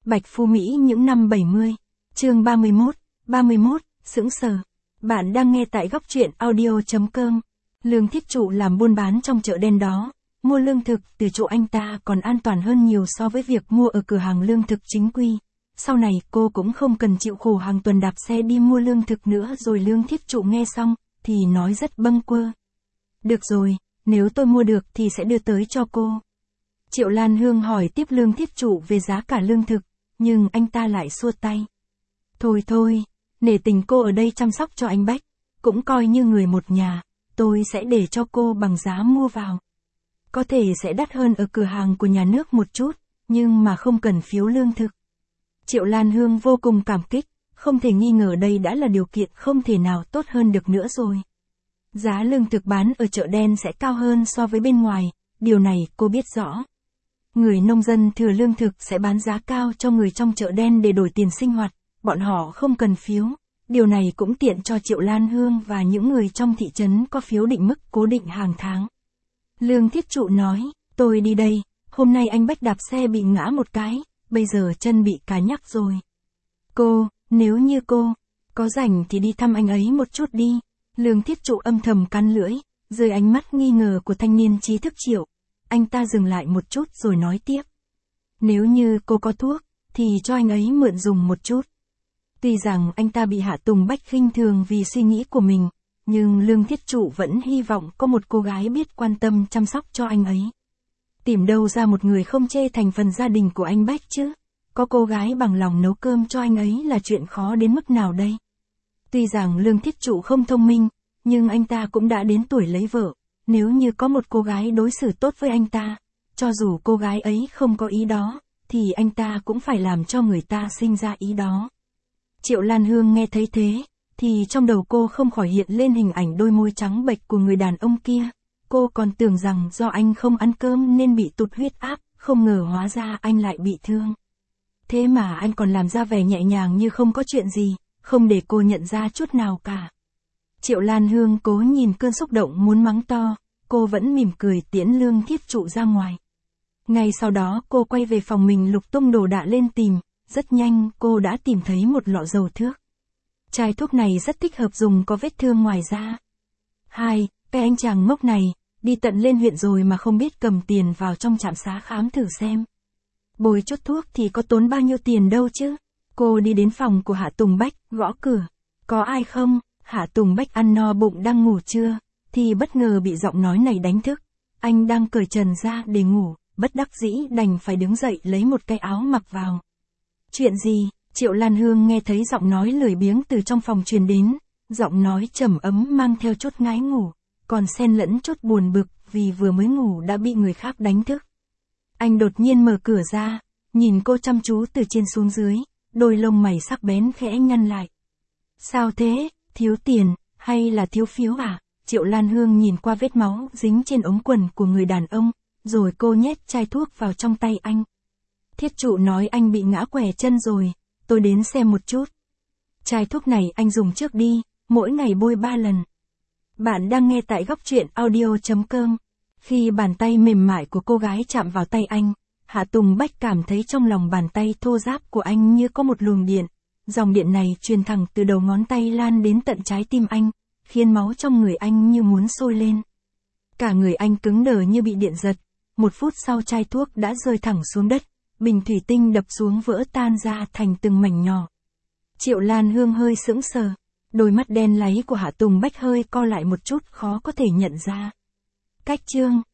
Bạch Phú Mỹ những năm 70. Chương 31, sững sờ. Bạn đang nghe tại góc truyện audio.com. Lương Thiết Trụ làm buôn bán trong chợ đen đó, mua lương thực từ chỗ anh ta còn an toàn hơn nhiều so với việc mua ở cửa hàng lương thực chính quy. Sau này cô cũng không cần chịu khổ hàng tuần đạp xe đi mua lương thực nữa rồi. Lương Thiết Trụ nghe xong, thì nói rất bâng quơ. Được rồi, nếu tôi mua được thì sẽ đưa tới cho cô. Triệu Lan Hương hỏi tiếp Lương Thiết Trụ về giá cả lương thực, nhưng anh ta lại xua tay. Thôi, nể tình cô ở đây chăm sóc cho anh Bách, cũng coi như người một nhà, tôi sẽ để cho cô bằng giá mua vào. Có thể sẽ đắt hơn ở cửa hàng của nhà nước một chút, nhưng mà không cần phiếu lương thực. Triệu Lan Hương vô cùng cảm kích, không thể nghi ngờ đây đã là điều kiện không thể nào tốt hơn được nữa rồi. Giá lương thực bán ở chợ đen sẽ cao hơn so với bên ngoài, điều này cô biết rõ. Người nông dân thừa lương thực sẽ bán giá cao cho người trong chợ đen để đổi tiền sinh hoạt, bọn họ không cần phiếu. Điều này cũng tiện cho Triệu Lan Hương và những người trong thị trấn có phiếu định mức cố định hàng tháng. Lương Thiết Trụ nói, tôi đi đây, hôm nay anh Bách đạp xe bị ngã một cái, bây giờ chân bị cá nhắc rồi. Nếu như cô có rảnh thì đi thăm anh ấy một chút đi. Lương Thiết Trụ âm thầm cắn lưỡi, dưới ánh mắt nghi ngờ của thanh niên trí thức Triệu. Anh ta dừng lại một chút rồi nói tiếp. Nếu như cô có thuốc, thì cho anh ấy mượn dùng một chút. Tuy rằng anh ta bị Hạ Tùng Bách khinh thường vì suy nghĩ của mình, nhưng Lương Thiết Trụ vẫn hy vọng có một cô gái biết quan tâm chăm sóc cho anh ấy. Tìm đâu ra một người không chê thành phần gia đình của anh Bách chứ? Có cô gái bằng lòng nấu cơm cho anh ấy là chuyện khó đến mức nào đây? Tuy rằng Lương Thiết Trụ không thông minh, nhưng anh ta cũng đã đến tuổi lấy vợ. Nếu như có một cô gái đối xử tốt với anh ta, cho dù cô gái ấy không có ý đó, thì anh ta cũng phải làm cho người ta sinh ra ý đó. Triệu Lan Hương nghe thấy thế, thì trong đầu cô không khỏi hiện lên hình ảnh đôi môi trắng bệch của người đàn ông kia. Cô còn tưởng rằng do anh không ăn cơm nên bị tụt huyết áp, không ngờ hóa ra anh lại bị thương. Thế mà anh còn làm ra vẻ nhẹ nhàng như không có chuyện gì, không để cô nhận ra chút nào cả. Triệu Lan Hương cố nhìn cơn xúc động muốn mắng to, cô vẫn mỉm cười tiễn Lương Thiết Trụ ra ngoài. Ngay sau đó cô quay về phòng mình lục tung đồ đạc lên tìm, rất nhanh cô đã tìm thấy một lọ dầu thước. Chai thuốc này rất thích hợp dùng có vết thương ngoài da. Cái anh chàng ngốc này, đi tận lên huyện rồi mà không biết cầm tiền vào trong trạm xá khám thử xem. Bồi chút thuốc thì có tốn bao nhiêu tiền đâu chứ. Cô đi đến phòng của Hạ Tùng Bách, gõ cửa. Có ai không? Hạ Tùng Bách ăn no bụng đang ngủ trưa, thì bất ngờ bị giọng nói này đánh thức. Anh đang cởi trần ra để ngủ, bất đắc dĩ đành phải đứng dậy lấy một cái áo mặc vào. Chuyện gì? Triệu Lan Hương nghe thấy giọng nói lười biếng từ trong phòng truyền đến, giọng nói trầm ấm mang theo chút ngái ngủ, còn xen lẫn chút buồn bực vì vừa mới ngủ đã bị người khác đánh thức. Anh đột nhiên mở cửa ra, nhìn cô chăm chú từ trên xuống dưới, đôi lông mày sắc bén khẽ nhăn lại. Sao thế, thiếu tiền, hay là thiếu phiếu à? Triệu Lan Hương nhìn qua vết máu dính trên ống quần của người đàn ông, rồi cô nhét chai thuốc vào trong tay anh. Thiết Trụ nói anh bị ngã quẻ chân rồi, tôi đến xem một chút. Chai thuốc này anh dùng trước đi, mỗi ngày bôi 3 lần. Bạn đang nghe tại góc truyện audio.com. Khi bàn tay mềm mại của cô gái chạm vào tay anh, Hạ Tùng Bách cảm thấy trong lòng bàn tay thô ráp của anh như có một luồng điện. Dòng điện này truyền thẳng từ đầu ngón tay lan đến tận trái tim anh, khiến máu trong người anh như muốn sôi lên. Cả người anh cứng đờ như bị điện giật. Một phút sau chai thuốc đã rơi thẳng xuống đất, bình thủy tinh đập xuống vỡ tan ra thành từng mảnh nhỏ. Triệu Lan Hương hơi sững sờ, đôi mắt đen láy của Hạ Tùng Bách hơi co lại một chút khó có thể nhận ra. Cách chương